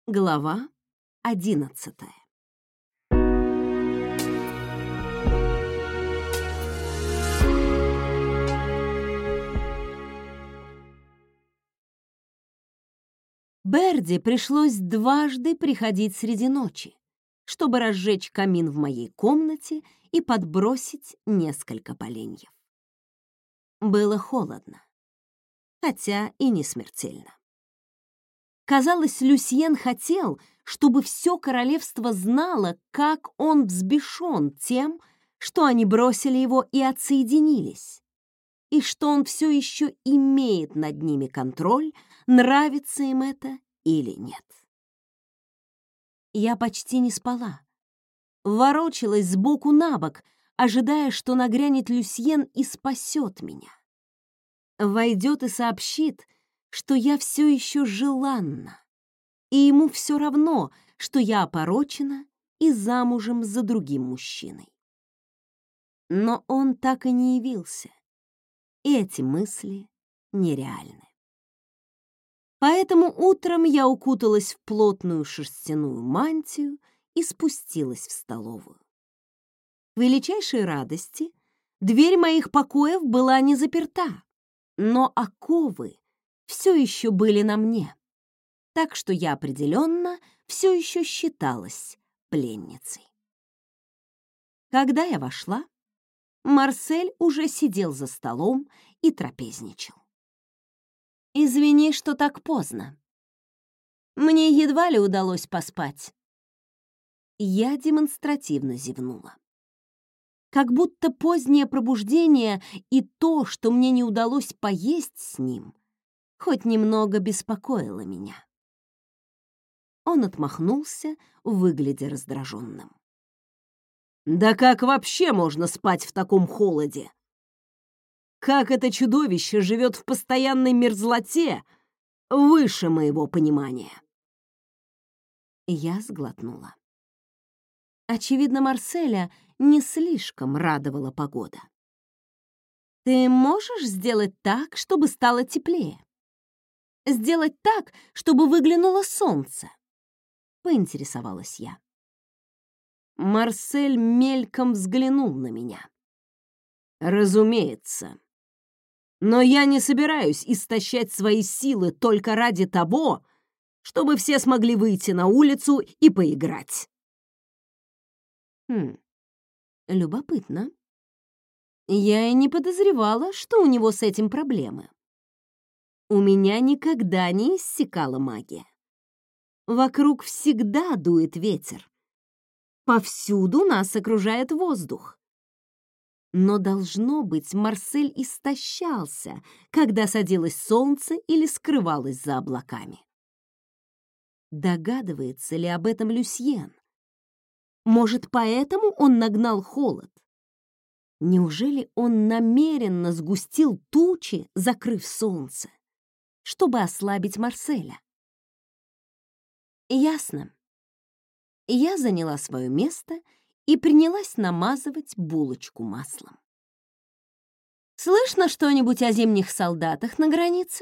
Глава 11. Берди пришлось дважды приходить среди ночи, чтобы разжечь камин в моей комнате и подбросить несколько поленьев. Было холодно, хотя и не смертельно. Казалось, Люсьен хотел, чтобы все королевство знало, как он взбешен тем, что они бросили его и отсоединились, и что он все еще имеет над ними контроль, нравится им это или нет. Я почти не спала, ворочалась сбоку на бок, ожидая, что нагрянет Люсьен и спасет меня. Войдет и сообщит, что я все еще желанна, и ему все равно, что я опорочена и замужем за другим мужчиной. Но он так и не явился, и эти мысли нереальны. Поэтому утром я укуталась в плотную шерстяную мантию и спустилась в столовую. К величайшей радости дверь моих покоев была не заперта, но оковы все еще были на мне, так что я определенно все еще считалась пленницей. Когда я вошла, Марсель уже сидел за столом и трапезничал. «Извини, что так поздно. Мне едва ли удалось поспать». Я демонстративно зевнула. Как будто позднее пробуждение и то, что мне не удалось поесть с ним, хоть немного беспокоило меня. Он отмахнулся, выглядя раздраженным. «Да как вообще можно спать в таком холоде? Как это чудовище живет в постоянной мерзлоте, выше моего понимания!» Я сглотнула. Очевидно, Марселя не слишком радовала погода. «Ты можешь сделать так, чтобы стало теплее? Сделать так, чтобы выглянуло солнце?» — поинтересовалась я. Марсель мельком взглянул на меня. «Разумеется. Но я не собираюсь истощать свои силы только ради того, чтобы все смогли выйти на улицу и поиграть». Любопытно. Я и не подозревала, что у него с этим проблемы. У меня никогда не иссякала магия. Вокруг всегда дует ветер. Повсюду нас окружает воздух. Но, должно быть, Марсель истощался, когда садилось солнце или скрывалось за облаками. Догадывается ли об этом Люсьен? Может, поэтому он нагнал холод? Неужели он намеренно сгустил тучи, закрыв солнце, чтобы ослабить Марселя? Ясно. Я заняла свое место и принялась намазывать булочку маслом. «Слышно что-нибудь о зимних солдатах на границе?»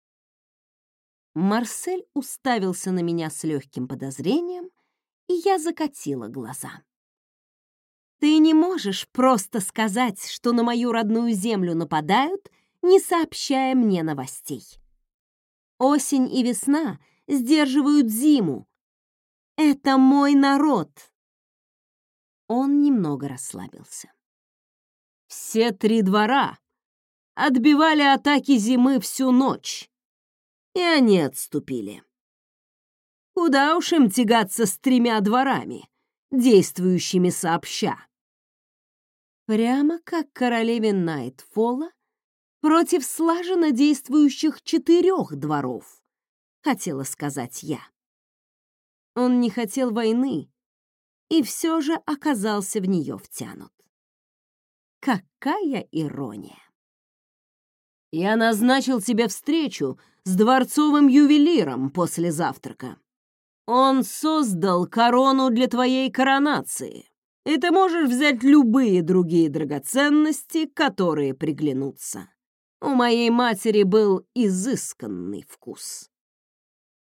Марсель уставился на меня с легким подозрением, и я закатила глаза. «Ты не можешь просто сказать, что на мою родную землю нападают, не сообщая мне новостей. Осень и весна сдерживают зиму. Это мой народ!» Он немного расслабился. «Все 3 двора отбивали атаки зимы всю ночь, и они отступили. Куда уж им тягаться с 3 дворами, действующими сообща. Прямо как королеве Найтфолла против слаженно действующих 4 дворов, хотела сказать я. Он не хотел войны и все же оказался в нее втянут. Какая ирония! «Я назначил тебе встречу с дворцовым ювелиром после завтрака. Он создал корону для твоей коронации, и ты можешь взять любые другие драгоценности, которые приглянутся. У моей матери был изысканный вкус».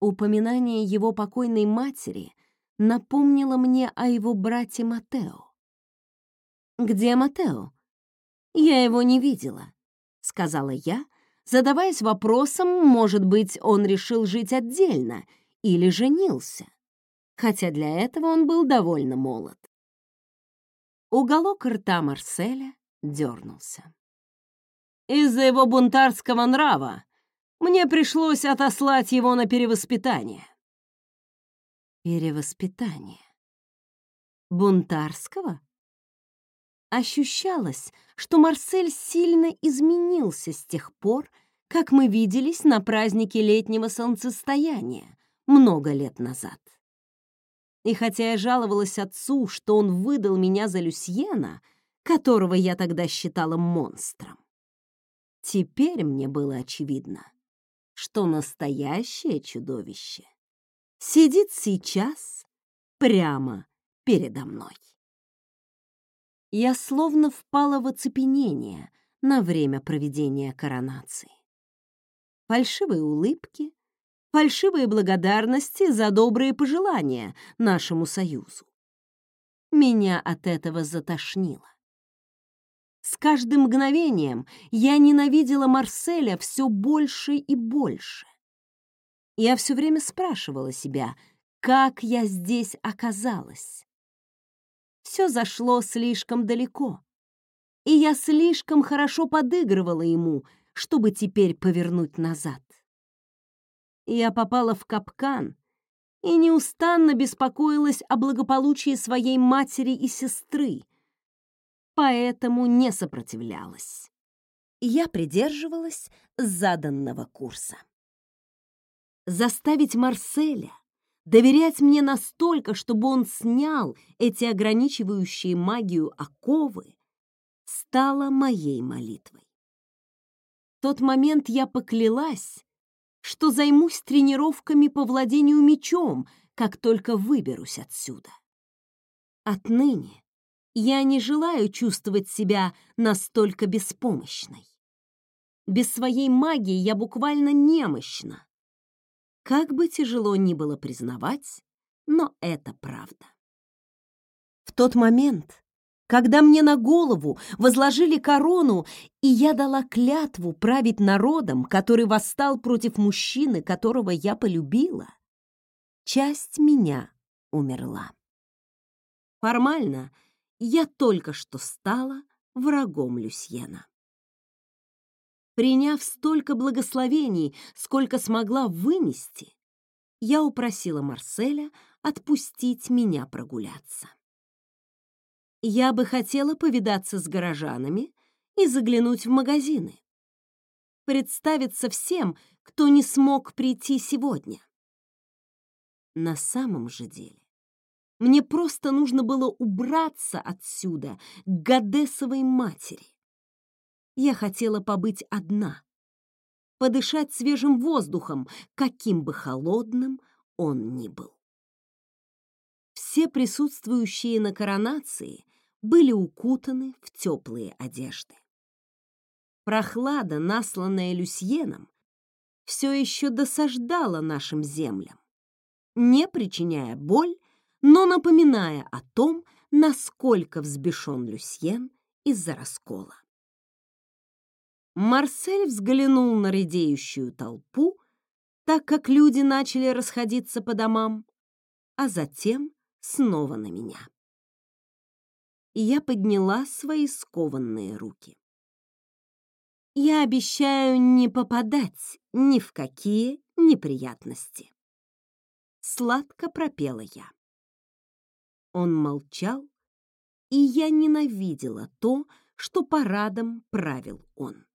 Упоминание его покойной матери напомнило мне о его брате Матео. «Где Матео? Я его не видела», — сказала я, задаваясь вопросом, может быть, он решил жить отдельно или женился, хотя для этого он был довольно молод. Уголок рта Марселя дернулся. «Из-за его бунтарского нрава мне пришлось отослать его на перевоспитание». Перевоспитание? Бунтарского? Ощущалось, что Марсель сильно изменился с тех пор, как мы виделись на празднике летнего солнцестояния много лет назад. И хотя я жаловалась отцу, что он выдал меня за Люсьена, которого я тогда считала монстром, теперь мне было очевидно, что настоящее чудовище сидит сейчас прямо передо мной. Я словно впала в оцепенение на время проведения коронации. Фальшивые улыбки, фальшивые благодарности за добрые пожелания нашему союзу. Меня от этого затошнило. С каждым мгновением я ненавидела Марселя все больше и больше. Я все время спрашивала себя, как я здесь оказалась. Все зашло слишком далеко, и я слишком хорошо подыгрывала ему, чтобы теперь повернуть назад. Я попала в капкан и неустанно беспокоилась о благополучии своей матери и сестры, поэтому не сопротивлялась. Я придерживалась заданного курса. Заставить Марселя доверять мне настолько, чтобы он снял эти ограничивающие магию оковы, стало моей молитвой. В тот момент я поклялась, что займусь тренировками по владению мечом, как только выберусь отсюда. Отныне я не желаю чувствовать себя настолько беспомощной. Без своей магии я буквально немощна. Как бы тяжело ни было признавать, но это правда. В тот момент, когда мне на голову возложили корону, и я дала клятву править народом, который восстал против мужчины, которого я полюбила, часть меня умерла. Формально я только что стала врагом Люсьена. Приняв столько благословений, сколько смогла вынести, я упросила Марселя отпустить меня прогуляться. Я бы хотела повидаться с горожанами и заглянуть в магазины, представиться всем, кто не смог прийти сегодня. На самом же деле, мне просто нужно было убраться отсюда к Гадесовой матери. Я хотела побыть одна, подышать свежим воздухом, каким бы холодным он ни был. Все присутствующие на коронации были укутаны в теплые одежды. Прохлада, насланная Люсьеном, все еще досаждала нашим землям, не причиняя боль, но напоминая о том, насколько взбешен Люсьен из-за раскола. Марсель взглянул на редеющую толпу, так как люди начали расходиться по домам, а затем снова на меня. И я подняла свои скованные руки. Я обещаю не попадать ни в какие неприятности. Сладко пропела я. Он молчал, и я ненавидела то, что парадом правил он.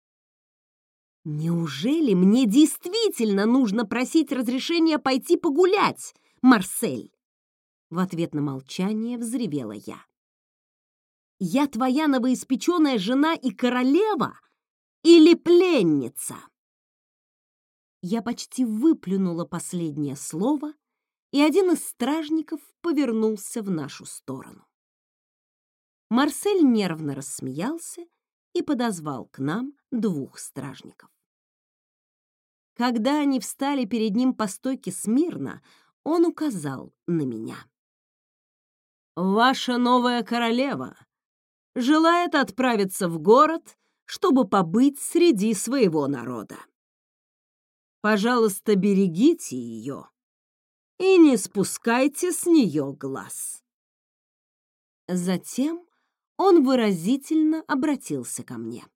Неужели мне действительно нужно просить разрешения пойти погулять, Марсель? В ответ на молчание взревела я. Я твоя новоиспеченная жена и королева или пленница? Я почти выплюнула последнее слово, и один из стражников повернулся в нашу сторону. Марсель нервно рассмеялся и подозвал к нам двух стражников. Когда они встали перед ним по стойке смирно, он указал на меня. «Ваша новая королева желает отправиться в город, чтобы побыть среди своего народа. Пожалуйста, берегите ее и не спускайте с нее глаз». Затем он выразительно обратился ко мне.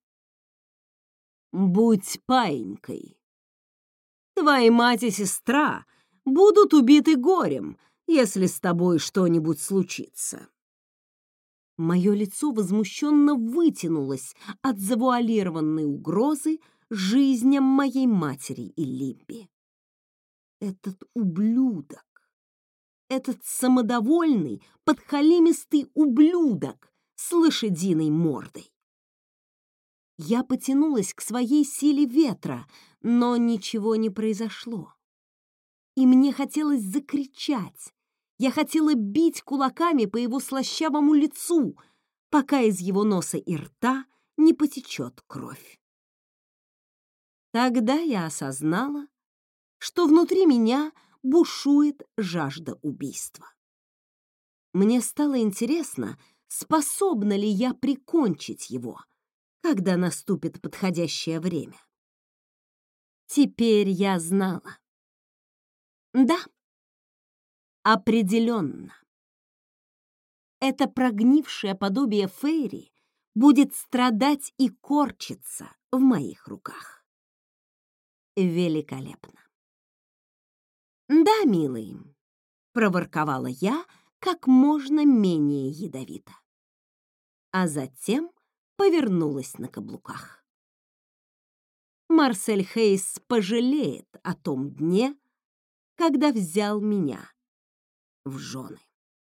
«Будь паинькой. Твои мать и сестра будут убиты горем, если с тобой что-нибудь случится». Мое лицо возмущенно вытянулось от завуалированной угрозы жизням моей матери и Либби. Этот ублюдок, этот самодовольный, подхалимистый ублюдок с лошадиной мордой. Я потянулась к своей силе ветра, но ничего не произошло. И мне хотелось закричать. Я хотела бить кулаками по его слащавому лицу, пока из его носа и рта не потечет кровь. Тогда я осознала, что внутри меня бушует жажда убийства. Мне стало интересно, способна ли я прикончить его, когда наступит подходящее время. Теперь я знала. Да, определенно. Это прогнившее подобие Фейри будет страдать и корчиться в моих руках. Великолепно. «Да, милый», — проворковала я как можно менее ядовито. А затем повернулась на каблуках. Марсель Хейс пожалеет о том дне, когда взял меня в жены.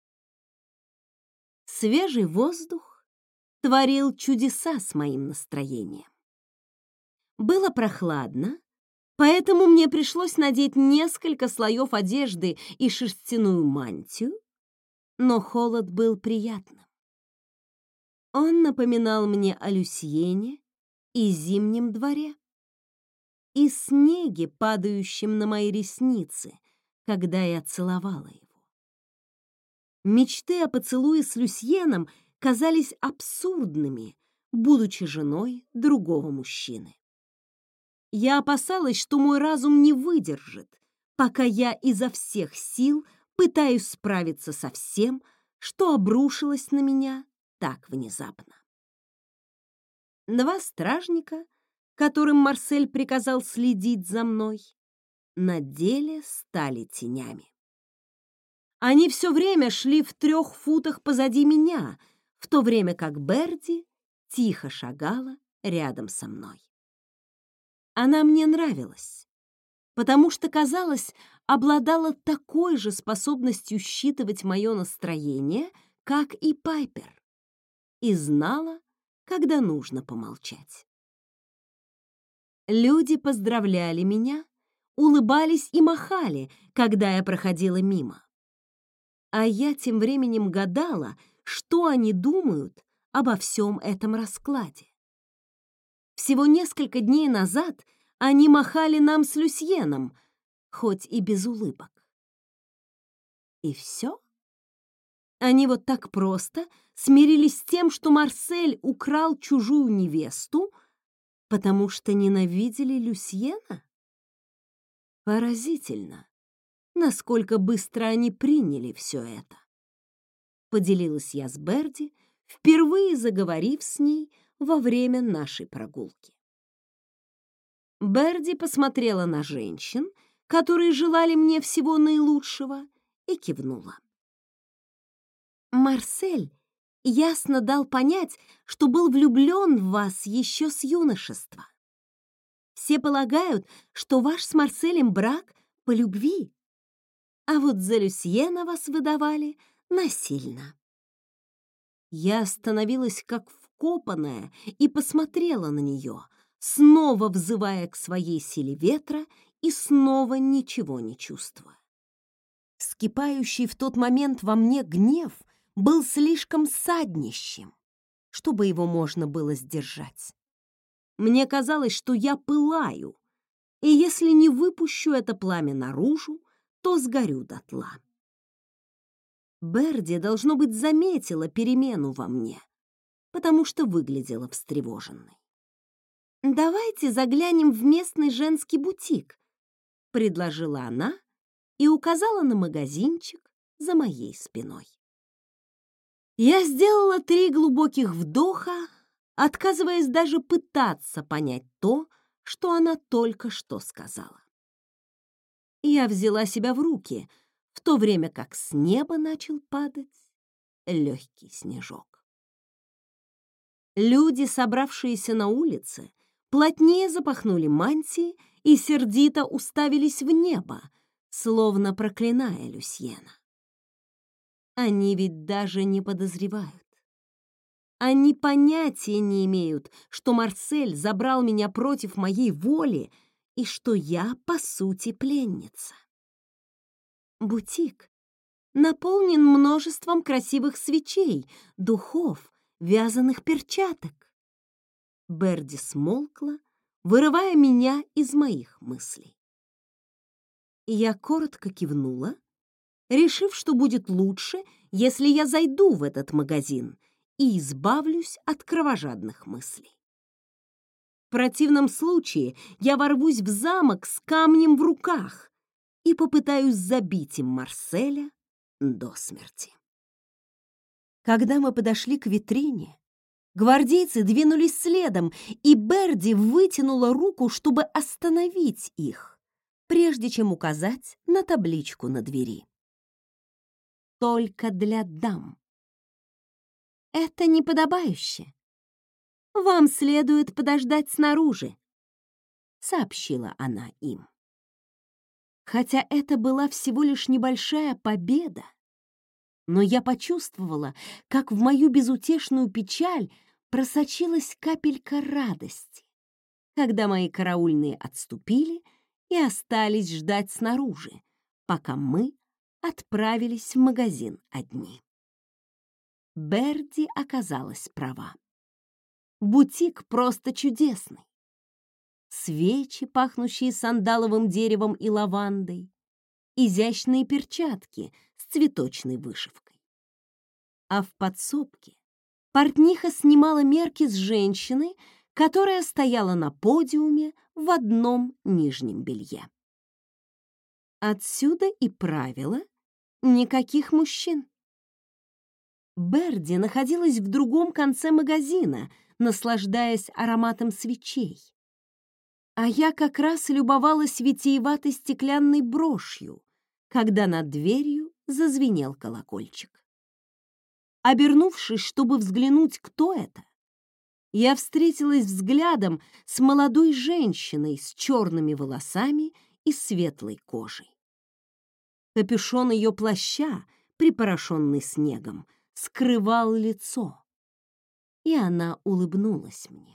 Свежий воздух творил чудеса с моим настроением. Было прохладно, поэтому мне пришлось надеть несколько слоев одежды и шерстяную мантию, но холод был приятным. Он напоминал мне о Люсьене и зимнем дворе, и снеге, падающем на мои ресницы, когда я целовала его. Мечты о поцелуе с Люсьеном казались абсурдными, будучи женой другого мужчины. Я опасалась, что мой разум не выдержит, пока я изо всех сил пытаюсь справиться со всем, что обрушилось на меня так внезапно. Два стражника, которым Марсель приказал следить за мной, на деле стали тенями. Они все время шли в 3 футах позади меня, в то время как Берди тихо шагала рядом со мной. Она мне нравилась, потому что, казалось, обладала такой же способностью считывать мое настроение, как и Пайпер, и знала, когда нужно помолчать. Люди поздравляли меня, улыбались и махали, когда я проходила мимо. А я тем временем гадала, что они думают обо всем этом раскладе. Всего несколько дней назад они махали нам с Люсьеном, хоть и без улыбок. И все? Они вот так просто смирились с тем, что Марсель украл чужую невесту, потому что ненавидели Люсьена? Поразительно, насколько быстро они приняли все это. Поделилась я с Берди, впервые заговорив с ней во время нашей прогулки. Берди посмотрела на женщин, которые желали мне всего наилучшего, и кивнула. Марсель ясно дал понять, что был влюблен в вас еще с юношества. Все полагают, что ваш с Марселем брак по любви, а вот за Люсьена вас выдавали насильно. Я остановилась как вкопанная и посмотрела на нее, снова взывая к своей силе ветра и снова ничего не чувствуя. Вскипающий в тот момент во мне гнев был слишком саднищем, чтобы его можно было сдержать. Мне казалось, что я пылаю, и если не выпущу это пламя наружу, то сгорю дотла. Берди, должно быть, заметила перемену во мне, потому что выглядела встревоженной. «Давайте заглянем в местный женский бутик», — предложила она и указала на магазинчик за моей спиной. Я сделала 3 глубоких вдоха, отказываясь даже пытаться понять то, что она только что сказала. Я взяла себя в руки, в то время как с неба начал падать легкий снежок. Люди, собравшиеся на улице, плотнее запахнули мантии и сердито уставились в небо, словно проклиная Люсьена. Они ведь даже не подозревают. Они понятия не имеют, что Марсель забрал меня против моей воли и что я, по сути, пленница. Бутик наполнен множеством красивых свечей, духов, вязаных перчаток. Берди смолкла, вырывая меня из моих мыслей. Я коротко кивнула, решив, что будет лучше, если я зайду в этот магазин и избавлюсь от кровожадных мыслей. В противном случае я ворвусь в замок с камнем в руках и попытаюсь забить им Марселя до смерти. Когда мы подошли к витрине, гвардейцы двинулись следом, и Берди вытянула руку, чтобы остановить их, прежде чем указать на табличку на двери. Только для дам. Это неподобающе. Вам следует подождать снаружи, сообщила она им. Хотя это была всего лишь небольшая победа, но я почувствовала, как в мою безутешную печаль просочилась капелька радости, когда мои караульные отступили и остались ждать снаружи, пока мы отправились в магазин одни. Берди оказалась права. Бутик просто чудесный. Свечи, пахнущие сандаловым деревом и лавандой, изящные перчатки с цветочной вышивкой. А в подсобке портниха снимала мерки с женщины, которая стояла на подиуме в одном нижнем белье. Отсюда и правило: никаких мужчин. Берди находилась в другом конце магазина, наслаждаясь ароматом свечей. А я как раз любовалась витиеватой стеклянной брошью, когда над дверью зазвенел колокольчик. Обернувшись, чтобы взглянуть, кто это, я встретилась взглядом с молодой женщиной с черными волосами и светлой кожей. Капюшон ее плаща, припорошенный снегом, скрывал лицо, и она улыбнулась мне.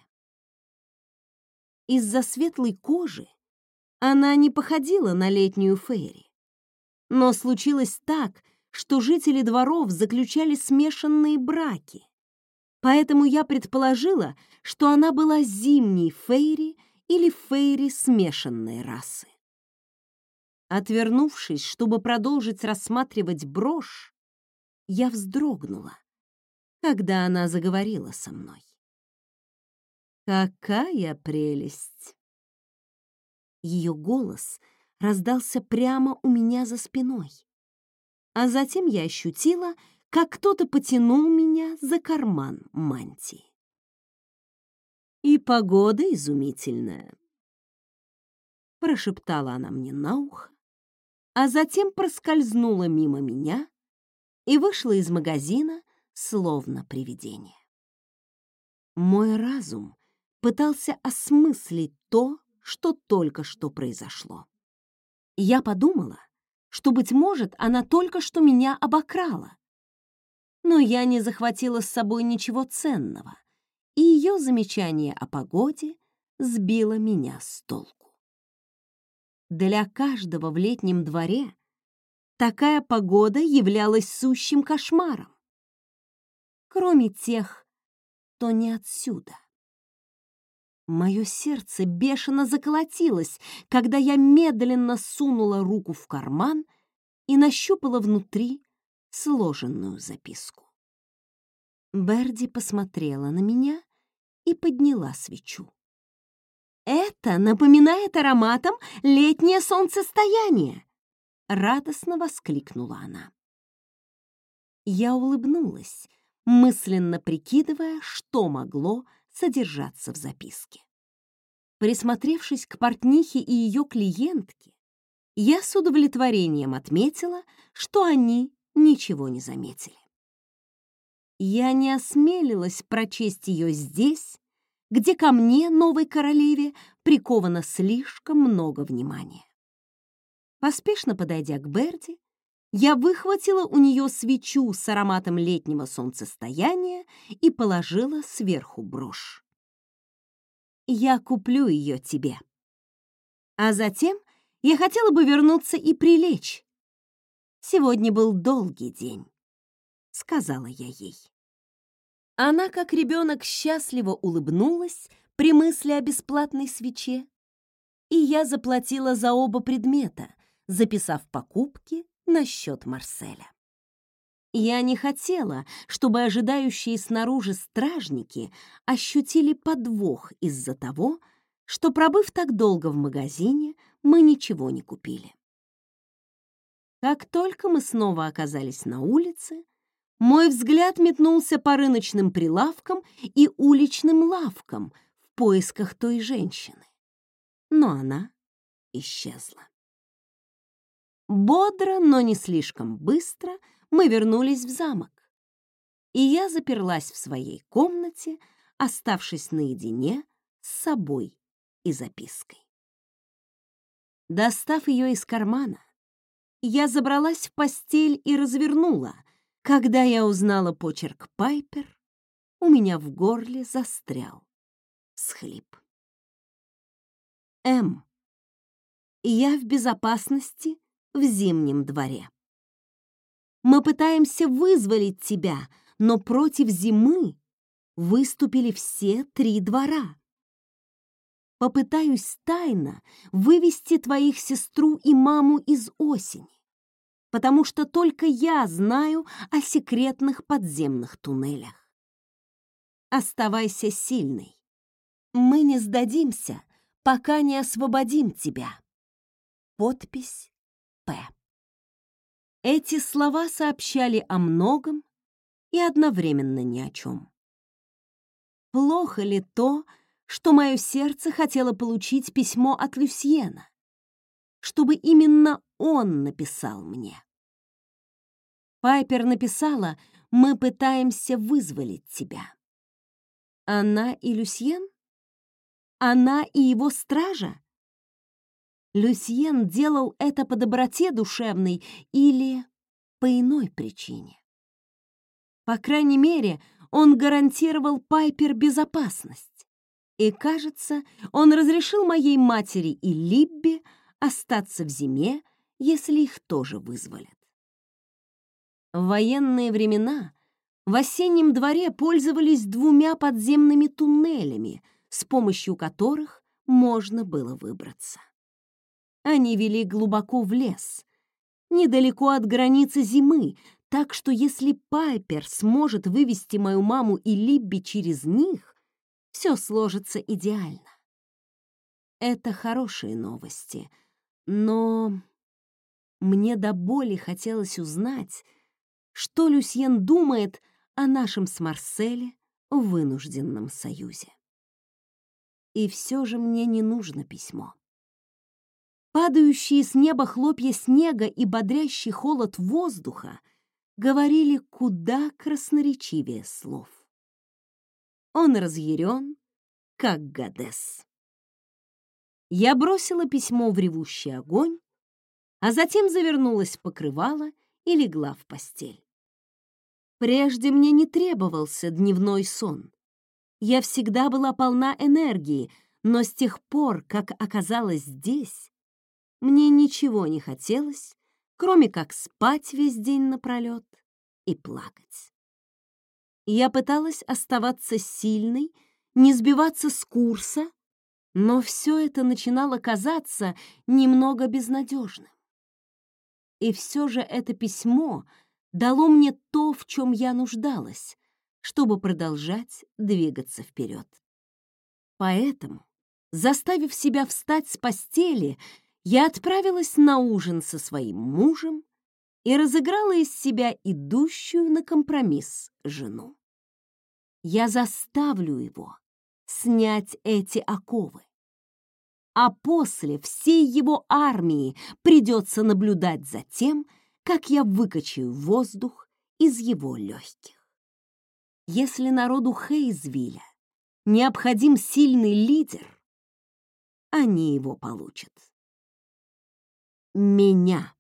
Из-за светлой кожи она не походила на летнюю фейри, но случилось так, что жители дворов заключали смешанные браки, поэтому я предположила, что она была зимней фейри или фейри смешанной расы. Отвернувшись, чтобы продолжить рассматривать брошь, я вздрогнула, когда она заговорила со мной. «Какая прелесть!» Ее голос раздался прямо у меня за спиной, а затем я ощутила, как кто-то потянул меня за карман мантии. «И погода изумительная», — прошептала она мне на ухо, а затем проскользнула мимо меня и вышла из магазина, словно привидение. Мой разум пытался осмыслить то, что только что произошло. Я подумала, что, быть может, она только что меня обокрала. Но я не захватила с собой ничего ценного, и ее замечание о погоде сбило меня с толку. Для каждого в летнем дворе такая погода являлась сущим кошмаром, кроме тех, кто не отсюда. Мое сердце бешено заколотилось, когда я медленно сунула руку в карман и нащупала внутри сложенную записку. Берди посмотрела на меня и подняла свечу. «Это напоминает ароматом летнее солнцестояние!» — радостно воскликнула она. Я улыбнулась, мысленно прикидывая, что могло содержаться в записке. Присмотревшись к портнихе и ее клиентке, я с удовлетворением отметила, что они ничего не заметили. Я не осмелилась прочесть ее здесь, где ко мне, новой королеве, приковано слишком много внимания. Поспешно подойдя к Берди, я выхватила у нее свечу с ароматом летнего солнцестояния и положила сверху брошь. «Я куплю ее тебе. А затем я хотела бы вернуться и прилечь. Сегодня был долгий день», — сказала я ей. Она, как ребенок, счастливо улыбнулась при мысли о бесплатной свече, и я заплатила за оба предмета, записав покупки на счет Марселя. Я не хотела, чтобы ожидающие снаружи стражники ощутили подвох из-за того, что, пробыв так долго в магазине, мы ничего не купили. Как только мы снова оказались на улице, мой взгляд метнулся по рыночным прилавкам и уличным лавкам в поисках той женщины. Но она исчезла. Бодро, но не слишком быстро мы вернулись в замок, и я заперлась в своей комнате, оставшись наедине с собой и запиской. Достав ее из кармана, я забралась в постель и развернула. Когда я узнала почерк Пайпер, у меня в горле застрял всхлип. М. Я в безопасности в Зимнем дворе. Мы пытаемся вызволить тебя, но против зимы выступили все 3 двора. Попытаюсь тайно вывести твоих сестру и маму из осени, потому что только я знаю о секретных подземных туннелях. Оставайся сильной. Мы не сдадимся, пока не освободим тебя. Подпись П. Эти слова сообщали о многом и одновременно ни о чем. Плохо ли то, что мое сердце хотело получить письмо от Люсьена, чтобы именно он написал мне? Пайпер написала: «Мы пытаемся вызволить тебя». Она и Люсьен? Она и его стража? Люсьен делал это по доброте душевной или по иной причине? По крайней мере, он гарантировал Пайпер безопасность. И, кажется, он разрешил моей матери и Либби остаться в зиме, если их тоже вызволят. В военные времена в осеннем дворе пользовались 2 подземными туннелями, с помощью которых можно было выбраться. Они вели глубоко в лес, недалеко от границы зимы, так что если Пайпер сможет вывести мою маму и Либби через них, все сложится идеально. Это хорошие новости, но мне до боли хотелось узнать, что Люсьен думает о нашем с Марселе вынужденном союзе. И все же мне не нужно письмо. Падающие с неба хлопья снега и бодрящий холод воздуха говорили куда красноречивее слов. Он разъярен, как Гадес. Я бросила письмо в ревущий огонь, а затем завернулась в покрывало и легла в постель. Прежде мне не требовался дневной сон. Я всегда была полна энергии, но с тех пор, как оказалась здесь, мне ничего не хотелось, кроме как спать весь день напролет и плакать. Я пыталась оставаться сильной, не сбиваться с курса, но все это начинало казаться немного безнадежным. И все же это письмо дало мне то, в чем я нуждалась, чтобы продолжать двигаться вперед. Поэтому, заставив себя встать с постели, я отправилась на ужин со своим мужем и разыграла из себя идущую на компромисс жену. Я заставлю его снять эти оковы, а после всей его армии придется наблюдать за тем, как я выкачаю воздух из его легких. Если народу Хейзвилля необходим сильный лидер, они его получат. Меня.